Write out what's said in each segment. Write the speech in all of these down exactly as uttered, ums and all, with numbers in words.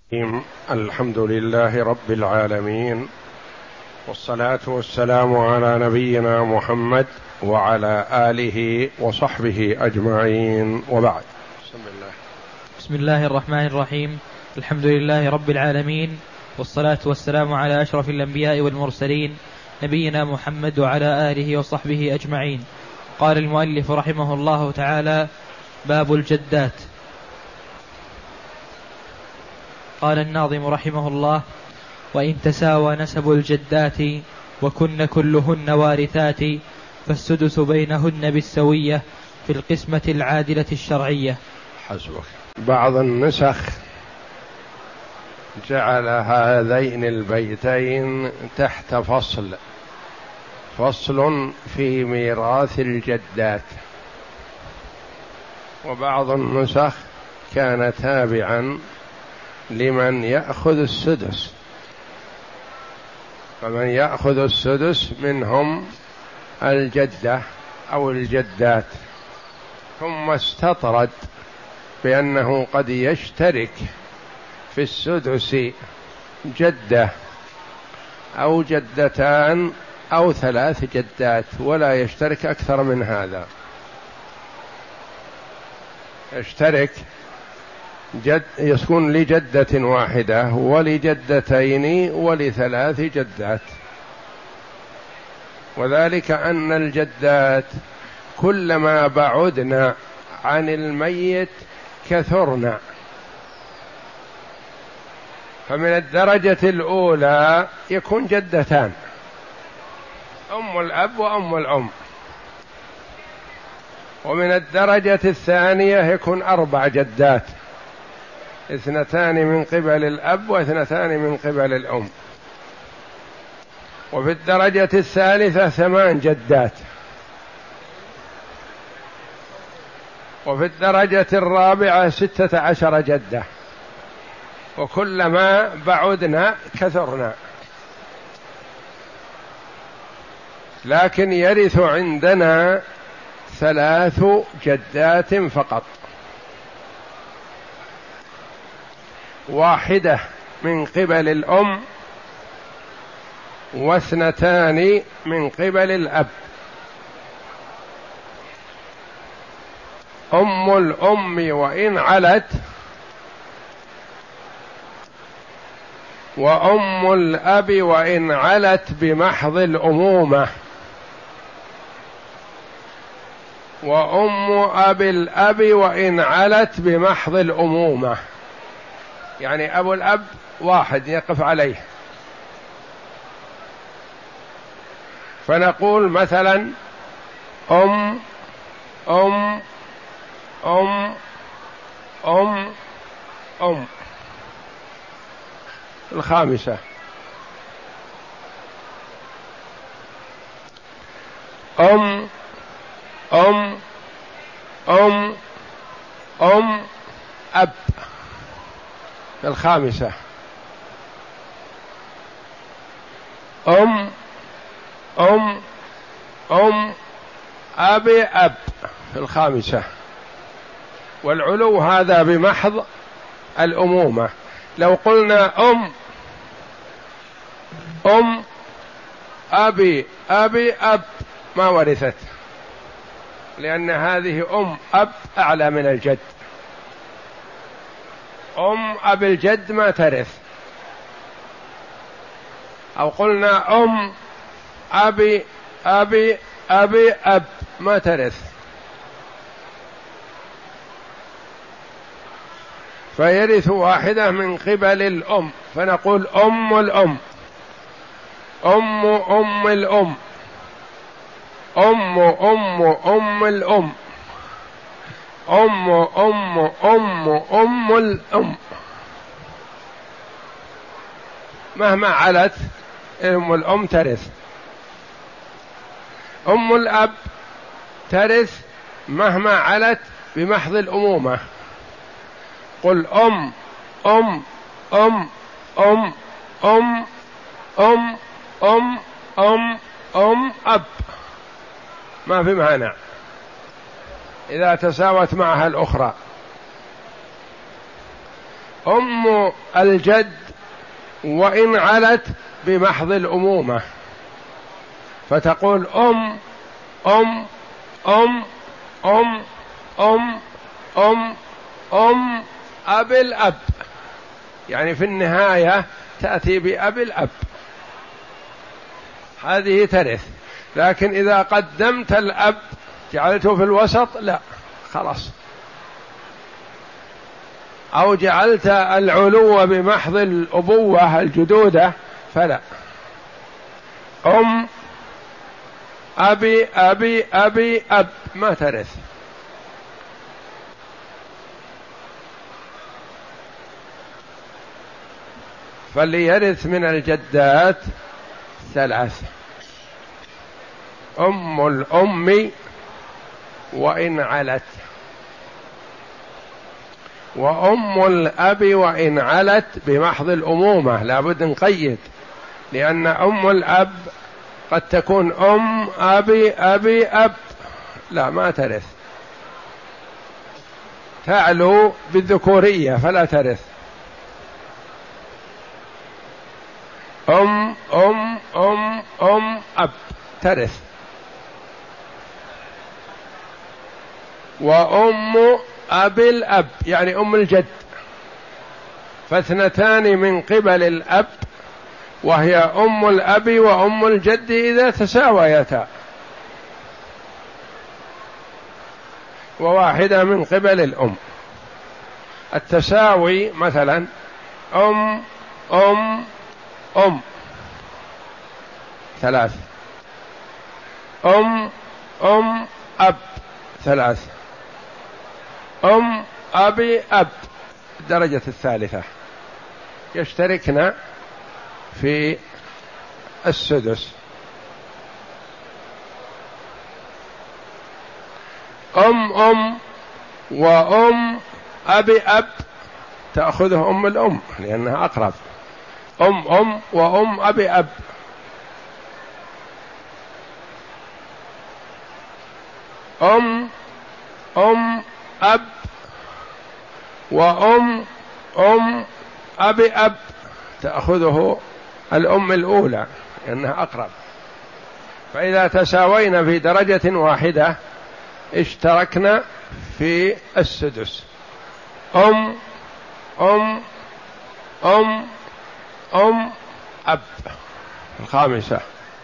الحمد لله رب العالمين، والصلاة والسلام على نبينا محمد وعلى آله وصحبه أجمعين، وبعد. بسم الله بسم الله الرحمن الرحيم. الحمد لله رب العالمين، والصلاة والسلام على أشرف الأنبياء والمرسلين نبينا محمد وعلى آله وصحبه أجمعين. قال المؤلف رحمه الله تعالى: باب الجدات. قال الناظم رحمه الله: وإن تساوى نسب الجدات وكن كلهن وارثات فالسدس بينهن بالسوية في القسمة العادلة الشرعية. حسبك. بعض النسخ جعل هذين البيتين تحت فصل فصل في ميراث الجدات، وبعض النسخ كان تابعا لمن يأخذ السدس، فمن يأخذ السدس منهم الجدة أو الجدات، ثم استطرد بأنه قد يشترك في السدس جدة أو جدتان أو ثلاث جدات، ولا يشترك أكثر من هذا. يشترك جد يكون لجدة واحدة ولجدتين ولثلاث جدات، وذلك أن الجدات كلما بعدنا عن الميت كثرنا، فمن الدرجة الأولى يكون جدتان، أم الأب وأم الأم، ومن الدرجة الثانية يكون أربع جدات، اثنتان من قبل الأب واثنتان من قبل الأم، وفي الدرجة الثالثة ثمان جدات، وفي الدرجة الرابعة ستة عشر جدة، وكلما بعدنا كثرنا. لكن يرث عندنا ثلاث جدات فقط، واحدة من قبل الأم واثنتان من قبل الأب. أم الأم وإن علت، وأم الأب وإن علت بمحض الأمومة، وأم أبي الأب وإن علت بمحض الأمومة. يعني أبو الأب واحد يقف عليه، فنقول مثلا أم أم أم أم أم الخامسة، أم أم أم أم أب الخامسة، أم أم أم أبي أب في الخامسة. والعلو هذا بمحض الأمومة. لو قلنا أم أم أبي أبي أب ما ورثت، لأن هذه أم أب أعلى من الجد. أم أبي الجد ما ترث. أو قلنا أم أبي أبي أبي أب ما ترث. فيرث واحدة من قبل الأم، فنقول أم الأم، أم أم الأم، أم أم أم الأم، أم أم أم أم الأم. مهما علت أم الأم ترث. أم الأب ترث مهما علت بمحض الأمومة. قل أم أم أم أم أم أم أم أم أم أب، ما في مانع إذا تساوت معها الأخرى. أم الجد وإن علت بمحض الأمومة، فتقول أم أم أم أم أم أم أم أبي الأب، يعني في النهاية تأتي بأبي الأب، هذه ترث. لكن إذا قدمت الأب جعلته في الوسط لا خلاص، أو جعلت العلو بمحض الأبوة الجدودة فلا. أم أبي أبي أبي أب ما ترث. فليرث من الجدات ثلاث: أم الأم وإن علت، وأم الأب وإن علت بمحض الأمومة، لا بد نقيد، لأن أم الأب قد تكون أم أبي أبي أب، لا ما ترث، تعلو بالذكورية فلا ترث. أم أم أم أم أب ترث. وأم أبي الأب يعني أم الجد، فاثنتان من قبل الأب وهي أم الأب وأم الجد إذا تساويتا، وواحدة من قبل الأم. التساوي مثلا أم أم أم ثلاث، أم أم أب ثلاث، أم أبي أب الدرجة الثالثة، يشتركن في السدس. أم أم وأم أبي أب تأخذه أم الأم لأنها أقرب. أم أم وأم أبي أب. أم أم أب وأم أم أبي أب تأخذه الأم الأولى لأنها أقرب. فإذا تساوينا في درجة واحدة اشتركنا في السدس. أم أم أم أم أب الخامسة.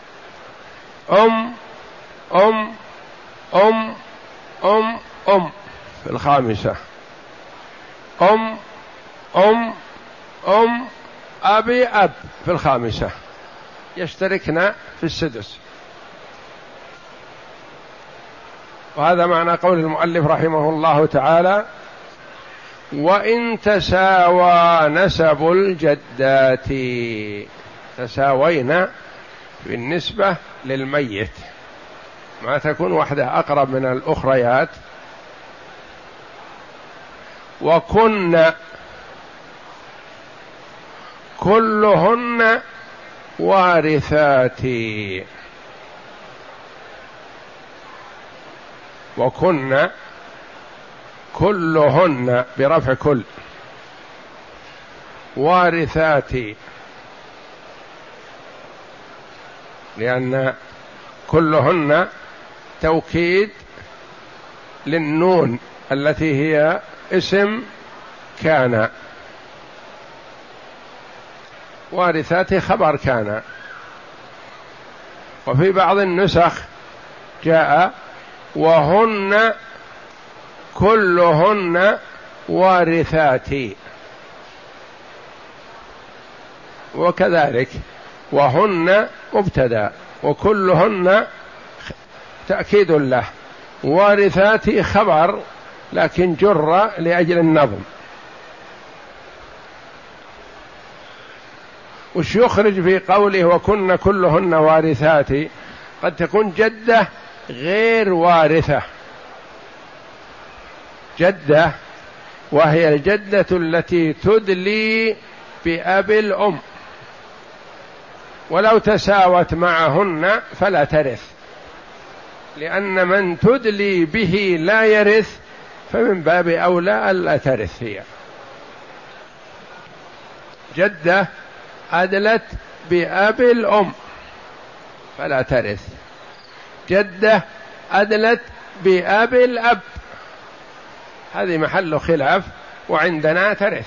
أم أم أم أم أم في الخامسة. أم أم أم أبي أب في الخامسة، يشتركنا في السدس. وهذا معنى قول المؤلف رحمه الله تعالى: وإن تساوى نسب الجدات، تساوينا بالنسبة للميت، ما تكون واحدة أقرب من الأخريات. وكن كلهن وارثات، وكن كلهن برفع كل، وارثات، لأن كلهن توكيد للنون التي هي اسم كان، وارثات خبر كان. وفي بعض النسخ جاء وهن كلهن وارثات، وكذلك وهن مبتدأ وكلهن تأكيد له، وارثات خبر لكن جر لأجل النظم. وش يخرج في قوله وكن كلهن وارثات؟ قد تكون جدة غير وارثة، جدة وهي الجدة التي تدلي بأبي الأم، ولو تساوت معهن فلا ترث، لأن من تدلي به لا يرث، فمن باب أولى ألا ترث هي. جدة أدلت بأب الأم فلا ترث، جدة أدلت بأب الأب هذه محل خلاف وعندنا ترث.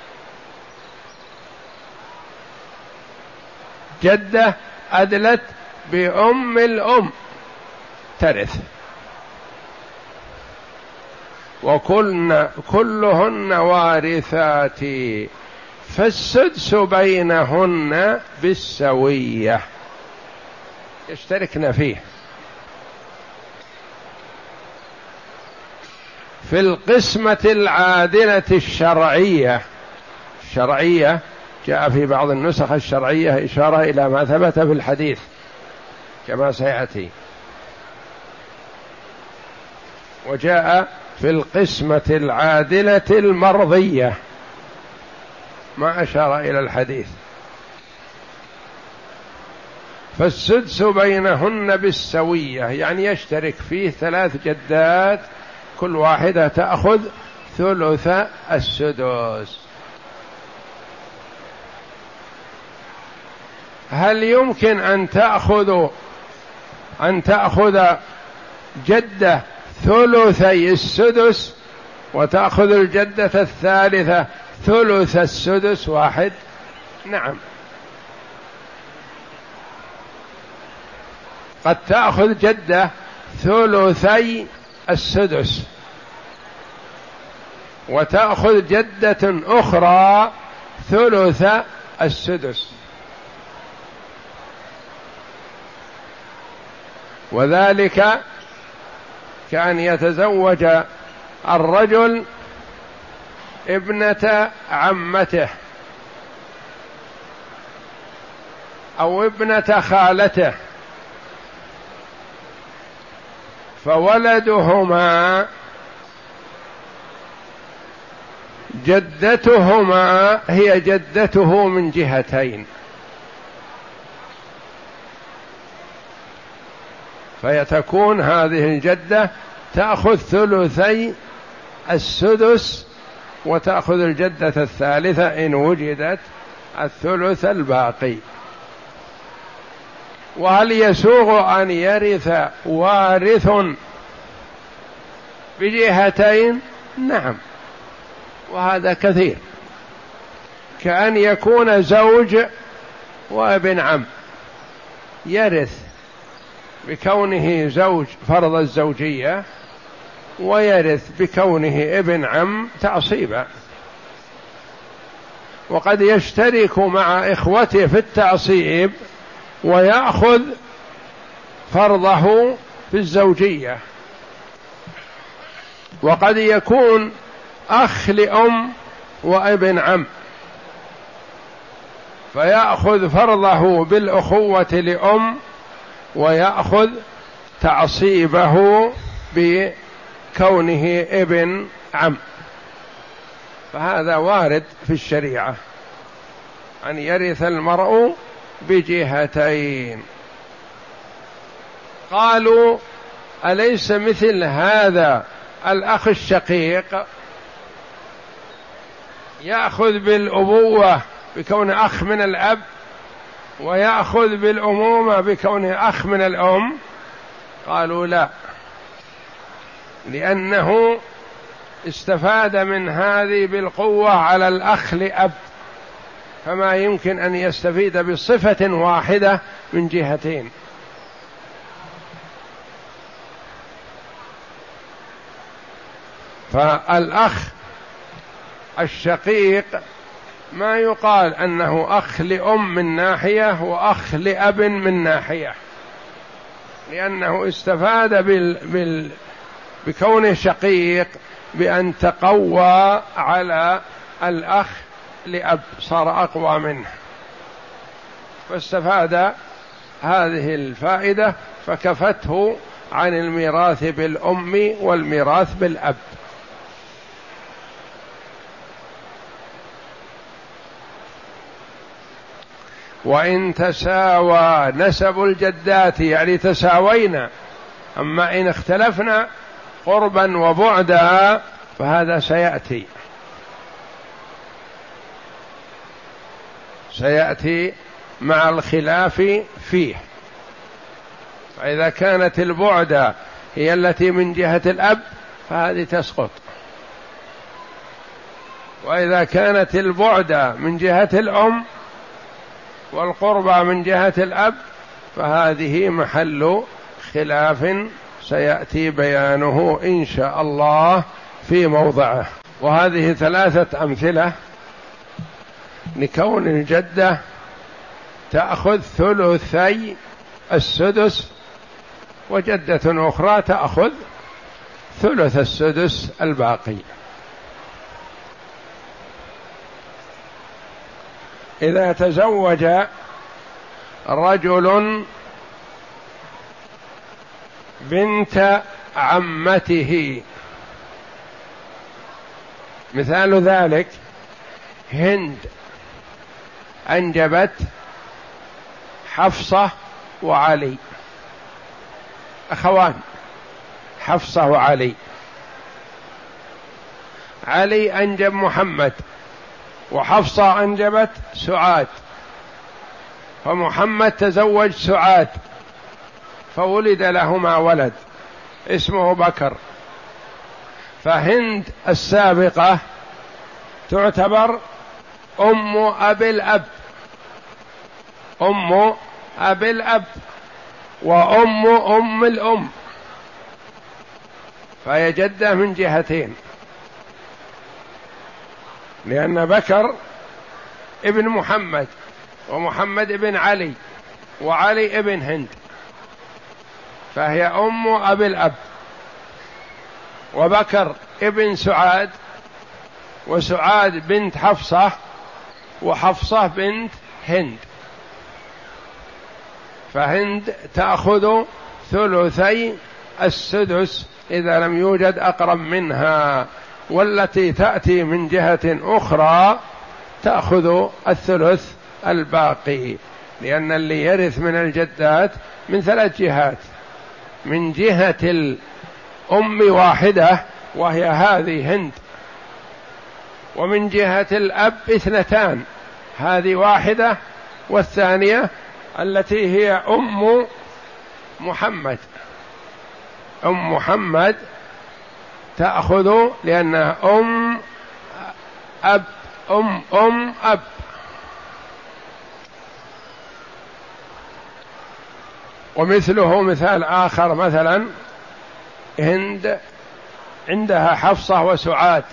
جدة أدلت بأم الأم ترث، وكلن كلهن وارثات فالسدس بينهن بالسوية، يشتركن فيه في القسمة العادلة الشرعية. الشرعية جاء في بعض النسخ الشرعية إشارة إلى ما ثبت في الحديث كما سيأتي، وجاء في القسمة العادلة المرضية ما أشار إلى الحديث. فالسدس بينهن بالسوية يعني يشترك فيه ثلاث جدات كل واحدة تأخذ ثلث السدس. هل يمكن أن تأخذ أن تأخذ جدة ثلثي السدس وتأخذ الجدة الثالثة ثلث السدس واحد؟ نعم، قد تأخذ جدة ثلثي السدس وتأخذ جدة أخرى ثلث السدس، وذلك كأن يتزوج الرجل ابنة عمته أو ابنة خالته، فولدهما جدتهما هي جدته من جهتين، فيتكون هذه الجدة تأخذ ثلثي السدس وتأخذ الجدة الثالثة إن وجدت الثلث الباقي. وهل يسوغ أن يرث وارث بجهتين؟ نعم، وهذا كثير، كأن يكون زوج وابن عم يرث بكونه زوج فرض الزوجية ويرث بكونه ابن عم تعصيبا، وقد يشترك مع إخوته في التعصيب ويأخذ فرضه في الزوجية، وقد يكون أخ لأم وابن عم فيأخذ فرضه بالأخوة لأم ويأخذ تعصيبه بكونه ابن عم، فهذا وارد في الشريعة أن يرث المرء بجهتين. قالوا أليس مثل هذا الأخ الشقيق يأخذ بالأبوة بكون أخ من الأب ويأخذ بالأمومة بكون أخ من الأم؟ قالوا لا، لأنه استفاد من هذه بالقوة على الأخ لأب، فما يمكن أن يستفيد بصفة واحدة من جهتين. فالأخ الشقيق ما يقال أنه أخ لأم من ناحية وأخ لأب من ناحية، لأنه استفاد بال... بال... بكونه شقيق بأن تقوى على الأخ لأب، صار أقوى منه، فاستفاد هذه الفائدة فكفته عن الميراث بالأم والميراث بالأب. وإن تساوى نسب الجدات يعني تساوينا، أما إن اختلفنا قربا وبعدا فهذا سيأتي. سيأتي مع الخلاف فيه. فإذا كانت البعدة هي التي من جهة الأب فهذه تسقط، وإذا كانت البعدة من جهة الأم والقربى من جهة الأب فهذه محل خلاف سيأتي بيانه إن شاء الله في موضعه. وهذه ثلاثة أمثلة لكون الجدة تأخذ ثلثي السدس، وجدة أخرى تأخذ ثلث السدس الباقي. إذا تزوج رجل بنت عمته، مثال ذلك هند أنجبت حفصة وعلي، أخوان حفصة وعلي. علي أنجب محمد، وحفصة أنجبت سعاد، فمحمد تزوج سعاد فولد لهما ولد اسمه بكر، فهند السابقة تعتبر أم أبي الأب، أم أبي الأب وأم أم الأم، فهي جدة من جهتين، لأن بكر ابن محمد، ومحمد ابن علي، وعلي ابن هند، فهي أم أبي الأب. وبكر ابن سعاد، وسعاد بنت حفصة، وحفصة بنت هند، فهند تأخذ ثلثي السدس إذا لم يوجد أقرب منها، والتي تأتي من جهة أخرى تأخذ الثلث الباقي، لأن اللي يرث من الجدات من ثلاث جهات: من جهة الأم واحدة وهي هذه هند، ومن جهة الأب اثنتان، هذه واحدة والثانية التي هي أم محمد. أم محمد تأخذ لأنها أم أب أم أم أب. ومثله مثال آخر، مثلا هند عندها حفصة وسعاد،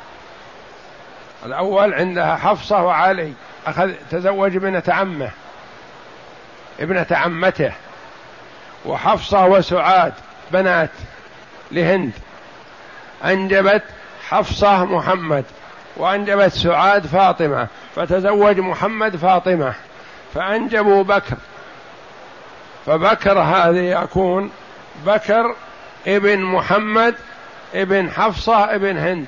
الأول عندها حفصة وعلي، أخذ تزوج ابنة عمه ابنة عمته، وحفصة وسعاد بنات لهند، أنجبت حفصة محمد، وأنجبت سعاد فاطمة، فتزوج محمد فاطمة، فأنجبوا بكر، فبكر هذه يكون بكر ابن محمد ابن حفصة ابن هند،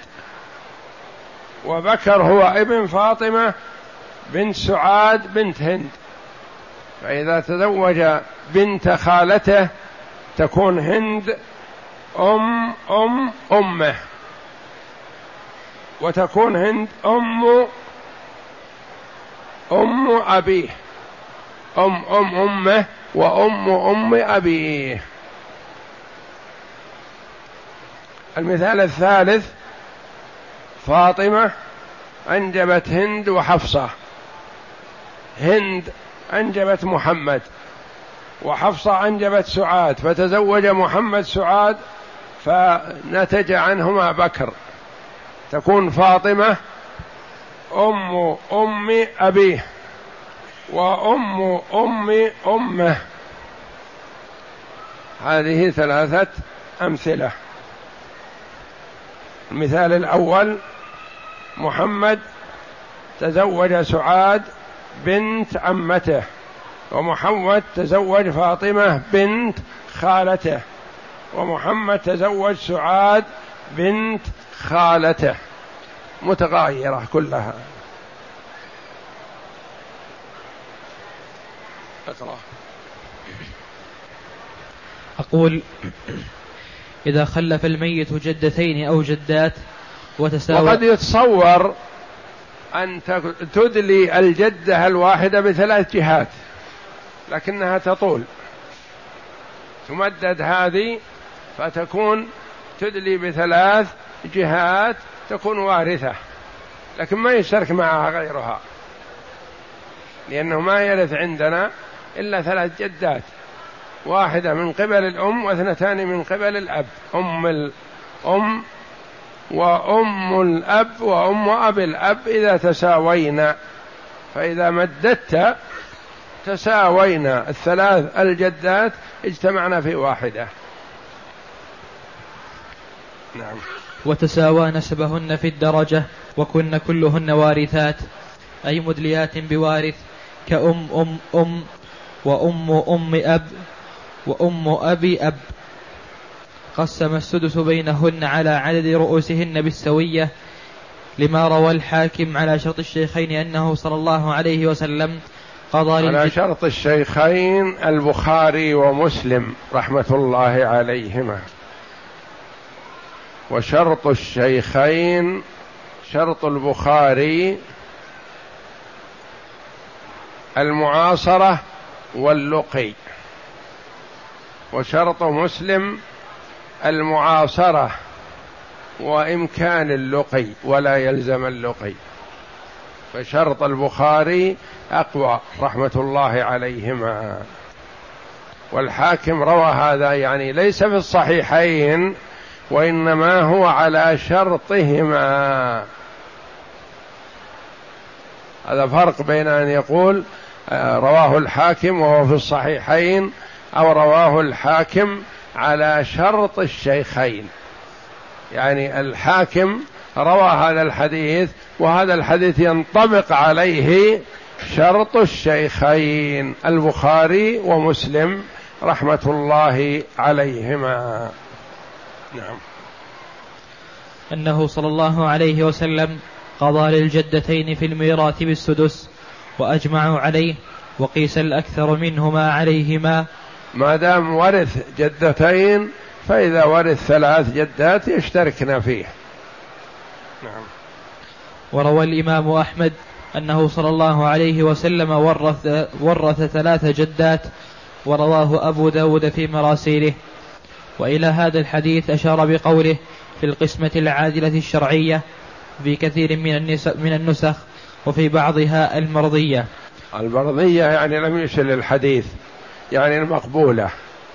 وبكر هو ابن فاطمة بنت سعاد بنت هند. فإذا تزوج بنت خالته تكون هند أم أم أمه، وتكون هند أم أم أبيه، أم أم أمه وأم أم أبيه. المثال الثالث فاطمة أنجبت هند وحفصة، هند أنجبت محمد، وحفصة أنجبت سعاد، فتزوج محمد سعاد فنتج عنهما بكر، تكون فاطمة أم أم أبيه وأم أم أمه. هذه ثلاثة أمثلة. المثال الأول محمد تزوج سعاد بنت عمته، ومحمد تزوج فاطمة بنت خالته، ومحمد تزوج سعاد بنت خالته، متغايرة كلها. اقرأ. أقول: إذا خلف الميت جدتين أو جدات وتساوى. وقد يتصور أن تدلي الجدة الواحدة بثلاث جهات لكنها تطول، تمدد هذه فتكون تدلي بثلاث جهات، تكون وارثة، لكن ما يشترك معها غيرها، لأنه ما يرث عندنا إلا ثلاث جدات، واحدة من قبل الأم واثنتان من قبل الأب، أم الأم وأم الأب وأم أبي الأب إذا تساوينا، فإذا مددت تساوينا الثلاث الجدات اجتمعنا في واحدة. نعم. وتساوى نسبهن في الدرجة وكن كلهن وارثات، أي مدليات بوارث، كأم أم أم وأم أم أب وأم أبي أب. قسم السدس بينهن على عدد رؤوسهن بالسوية، لما روى الحاكم على شرط الشيخين أنه صلى الله عليه وسلم قضى على شرط الشيخين البخاري ومسلم رحمة الله عليهما. وشرط الشيخين شرط البخاري المعاصرة واللقي، وشرط مسلم المعاصرة وإمكان اللقي ولا يلزم اللقي، فشرط البخاري أقوى رحمة الله عليهما. والحاكم روى هذا، يعني ليس في الصحيحين وإنما هو على شرطهما. هذا فرق بين أن يقول رواه الحاكم وهو في الصحيحين، أو رواه الحاكم على شرط الشيخين، يعني الحاكم روى هذا الحديث وهذا الحديث ينطبق عليه شرط الشيخين البخاري ومسلم رحمة الله عليهما. نعم. أنه صلى الله عليه وسلم قضى للجدتين في الميراث بالسدس وأجمعوا عليه، وقيس الأكثر منهما عليهما، ما دام ورث جدتين فإذا ورث ثلاث جدات يشتركن فيه. نعم. وروى الإمام أحمد أنه صلى الله عليه وسلم ورث, ورث ثلاث جدات، ورواه أبو داود في مراسيله. وإلى هذا الحديث أشار بقوله في القسمة العادلة الشرعية في كثير من النسخ، وفي بعضها المرضية. المرضية يعني لم يشل الحديث، يعني المقبولة،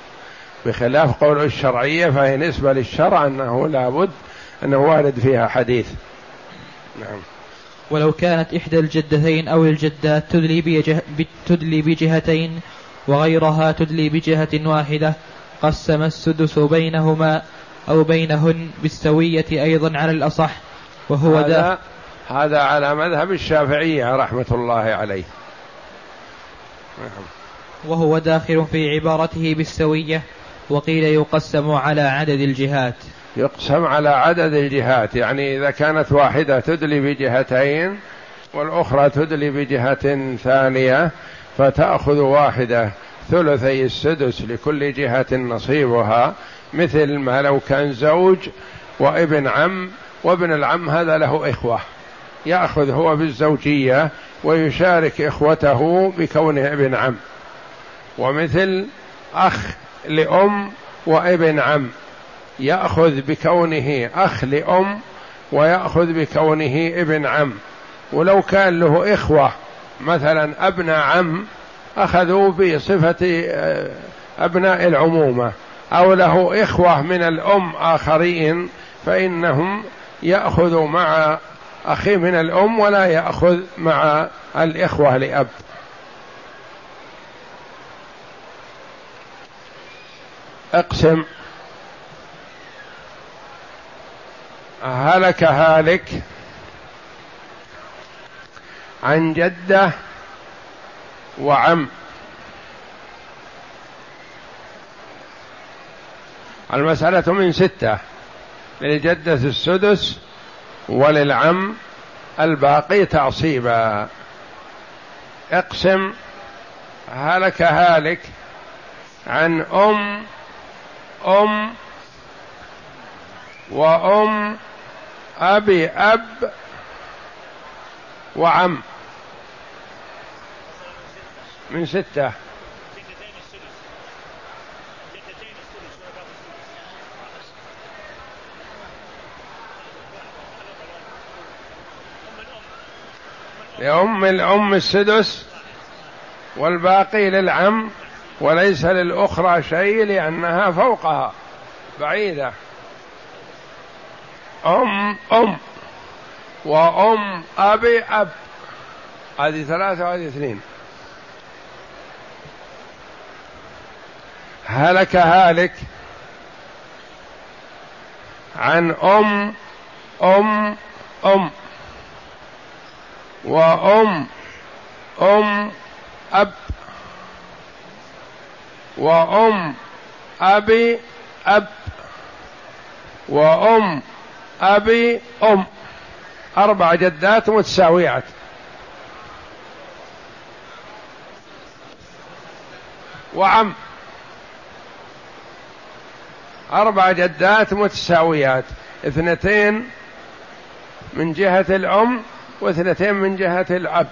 بخلاف قول الشرعية فهي نسبة للشرع أنه لابد أنه وارد فيها حديث. نعم. ولو كانت إحدى الجدتين أو الجدات تدلي, بجه تدلي بجهتين وغيرها تدلي بجهة واحدة، قسم السدس بينهما أو بينهن بالسوية أيضا على الأصح، وهو هذا, هذا على مذهب الشافعية رحمة الله عليه. نعم. وهو داخل في عبارته بالسوية. وقيل يقسم على عدد الجهات، يقسم على عدد الجهات، يعني إذا كانت واحدة تدلي بجهتين والأخرى تدلي بجهة ثانية فتأخذ واحدة ثلثي السدس لكل جهة نصيبها، مثل ما لو كان زوج وابن عم، وابن العم هذا له إخوة يأخذ هو بالزوجية ويشارك إخوته بكونه ابن عم، ومثل أخ لأم وابن عم يأخذ بكونه أخ لأم ويأخذ بكونه ابن عم. ولو كان له إخوة مثلا أبناء عم أخذوا بصفة أبناء العمومة، أو له إخوة من الأم آخرين فإنهم يأخذوا مع أخي من الأم ولا يأخذ مع الإخوة لأب. اقسم هلك هالك عن جدة وعم. المسألة من ستة، للجدة السدس وللعم الباقي تعصيبا. اقسم هلك هالك عن أم أم وأم أبي أب وعم من ستة. لأم الأم السدس والباقي للعم، وليس للأخرى شيء لأنها فوقها بعيدة. أم أم وأم أبي أب، هذه ثلاثة وهذه اثنين. هلك هالك عن أم أم أم وأم أم أب وأم أبي أب وأم أبي أم، أربع جدات متساويات. وعم أربع جدات متساويات، اثنتين من جهة الأم واثنتين من جهة الأب،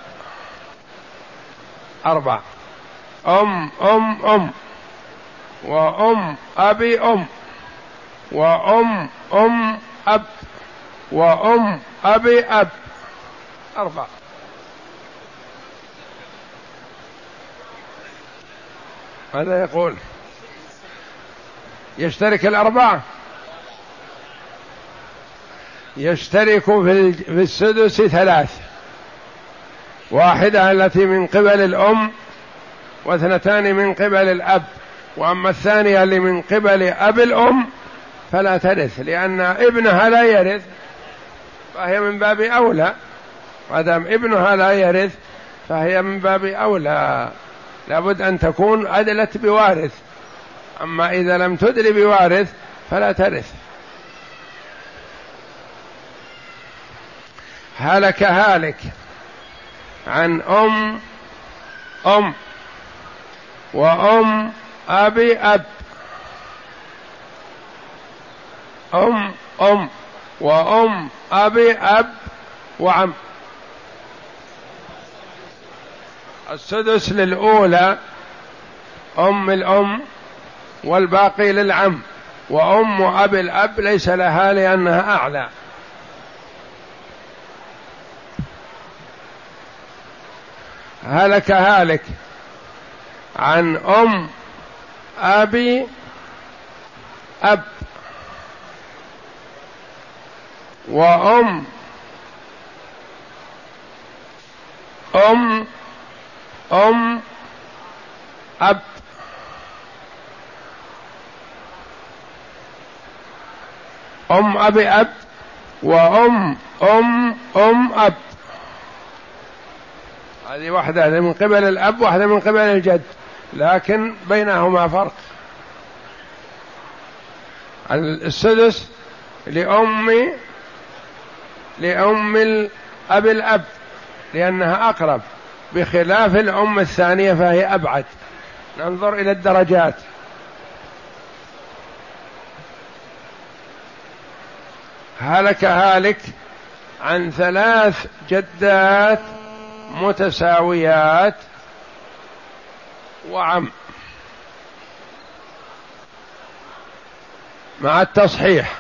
أربع. أم أم أم وأم أبي أم وأم أم أب وأم أبي أب، أربع. ماذا يقول؟ يشترك الأربعة، يشترك في السدس ثلاث، واحدة التي من قبل الأم واثنتان من قبل الأب، وأما الثانية اللي من قبل أب الأم فلا ترث لأن ابنها لا يرث، فهي من باب أولى. مادام ابنها لا يرث فهي من باب أولى، لابد أن تكون أدلت بوارث. أما إذا لم تدل بوارث فلا ترث. هلك هالك عن أم أم وأم أبي أب أم أم وأم أبي أب وعم. السدس للأولى أم الأم والباقي للعم، وأم أبي الأب ليس لها لأنها أعلى. هلك هالك عن أم أبي أب وأم أم أم أب أم أبي أب وأم أم أم أب، هذه واحدة من قبل الأب واحدة من قبل الجد، لكن بينهما فرق. السدس لأم لأم الأب الأب لأنها أقرب، بخلاف الأم الثانية فهي أبعد. ننظر إلى الدرجات. هلك هالك عن ثلاث جدات متساويات وعم، مع التصحيح.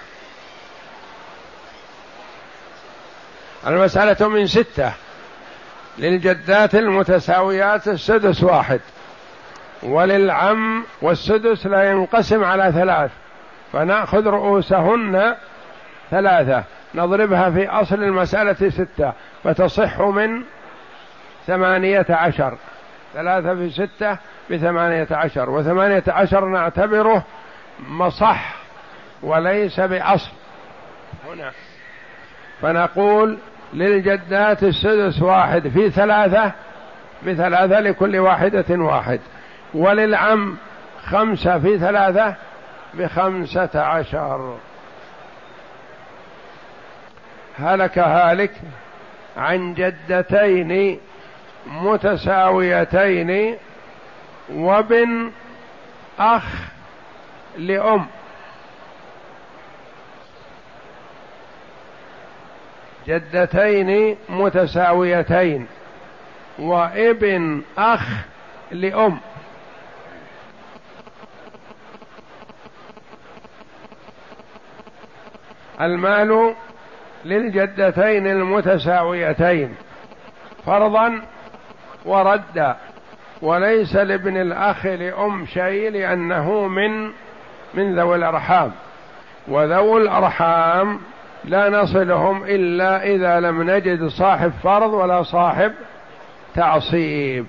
المسألة من ستة، للجدات المتساويات السدس واحد، وللعم والسدس لا ينقسم على ثلاث، فنأخذ رؤوسهن ثلاثة نضربها في أصل المسألة ستة فتصح من ثمانية عشر. ثلاثة في ستة بثمانية عشر، وثمانية عشر نعتبره مصح وليس بأصل هنا، فنقول للجدات السدس واحد في ثلاثة بثلاثة لكل واحدة واحد، وللعم خمسة في ثلاثة بخمسة عشر. هلك هالك عن جدتين متساويتين وابن أخ لأم. جدتين متساويتين وابن أخ لأم. المال للجدتين المتساويتين فرضا وردا، وليس لابن الأخ لأم شيء لأنه من من ذوي الأرحام، وذوي الأرحام لا نصلهم إلا إذا لم نجد صاحب فرض ولا صاحب تعصيب.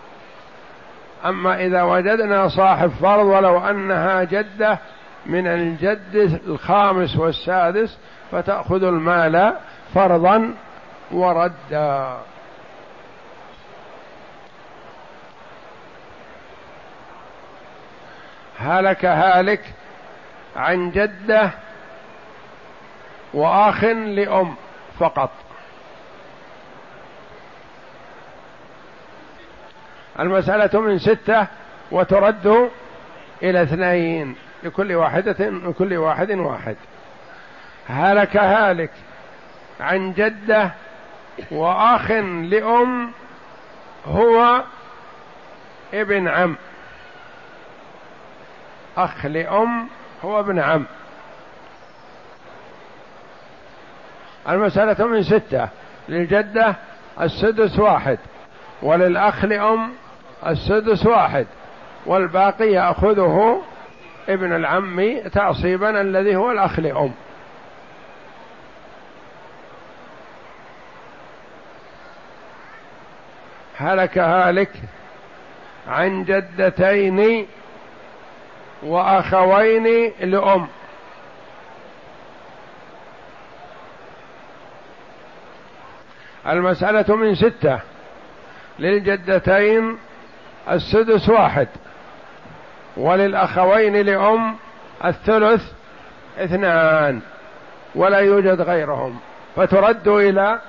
أما إذا وجدنا صاحب فرض ولو أنها جدة من الجد الخامس والسادس فتأخذ المال فرضا وردا. هلك هالك عن جدة وأخ لأم فقط. المسألة من ستة وترد إلى اثنين لكل واحدة لكل واحد واحد. هلك هالك عن جدة وأخ لأم هو ابن عم. أخ لأم هو ابن عم. المسألة من ستة. للجدة السدس واحد، وللأخ لأم السدس واحد، والباقي يأخذه ابن العم تعصيبا الذي هو الأخ لأم. هلك هالك عن جدتين وأخوين لأم. المسألة من ستة. للجدتين السدس واحد، وللأخوين لأم الثلث اثنان، ولا يوجد غيرهم، فترد إلى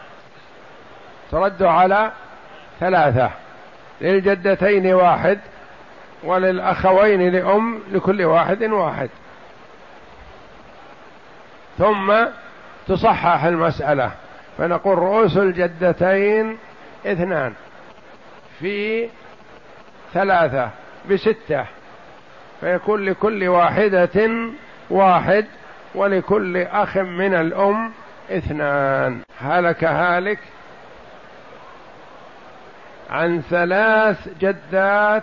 ترد على ثلاثة. للجدتين واحد، وللأخوين لأم لكل واحد واحد. ثم تصحح المسألة فنقول رؤوس الجدتين اثنان في ثلاثة بستة، فيكون لكل واحدة واحد، ولكل أخ من الأم اثنان. هلك هالك عن ثلاث جدات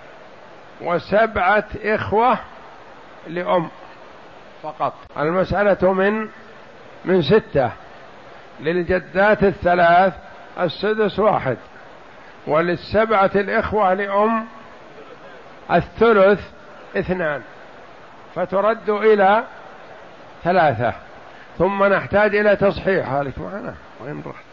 وسبعة إخوة لأم فقط. المسألة من من ستة. للجدات الثلاث السدس واحد، وللسبعة الإخوة لأم الثلث اثنان، فترد إلى ثلاثة. ثم نحتاج إلى تصحيح. هالك معنا وين رحت؟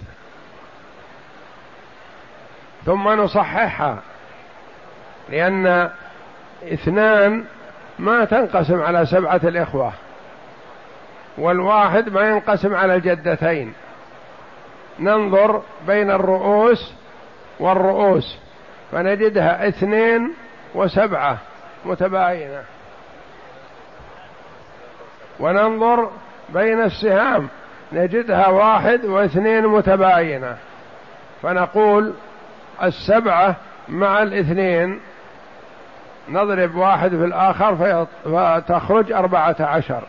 ثم نصححها، لأن اثنان ما تنقسم على سبعة الإخوة، والواحد ما ينقسم على الجدتين. ننظر بين الرؤوس والرؤوس فنجدها اثنين وسبعة متباينة، وننظر بين السهام نجدها واحد واثنين متباينة، فنقول السبعة مع الاثنين نضرب واحد في الآخر فتخرج أربعة عشر.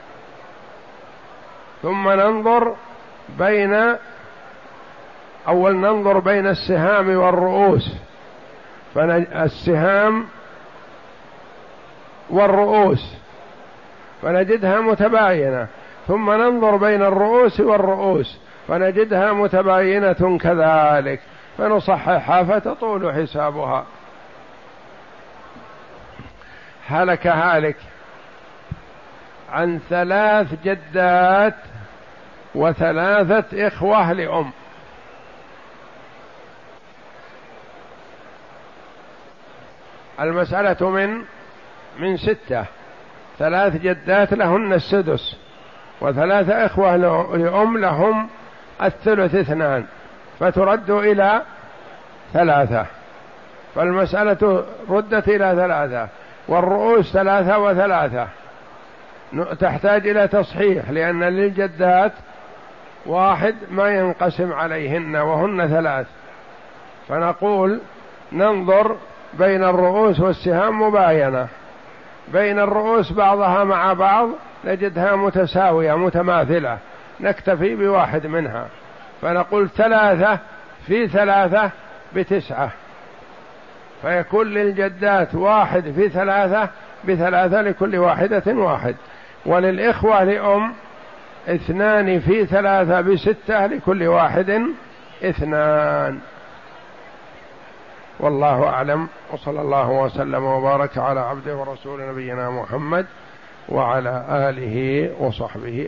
ثم ننظر بين أول ننظر بين السهام والرؤوس، فالسهام والرؤوس فنجدها متباينة. ثم ننظر بين الرؤوس والرؤوس فنجدها متباينة كذلك، فنصححها فتطول حسابها. هلك هالك عن ثلاث جدات وثلاثة إخوة لأم. المسألة من من ستة. ثلاث جدات لهن السدس، وثلاثة إخوة لأم لهم الثلث اثنان، فترد إلى ثلاثة. فالمسألة ردت إلى ثلاثة، والرؤوس ثلاثة وثلاثة. تحتاج إلى تصحيح، لأن للجدات واحد ما ينقسم عليهن وهن ثلاث، فنقول ننظر بين الرؤوس والسهام مباينة، بين الرؤوس بعضها مع بعض نجدها متساوية متماثلة، نكتفي بواحد منها، فنقول ثلاثة في ثلاثة بتسعة، فيكون للجدات واحد في ثلاثة بثلاثة لكل واحدة واحد، وللإخوة لأم اثنان في ثلاثة بستة لكل واحد اثنان. والله أعلم، وصلى الله وسلم وبارك على عبده ورسول نبينا محمد وعلى آله وصحبه.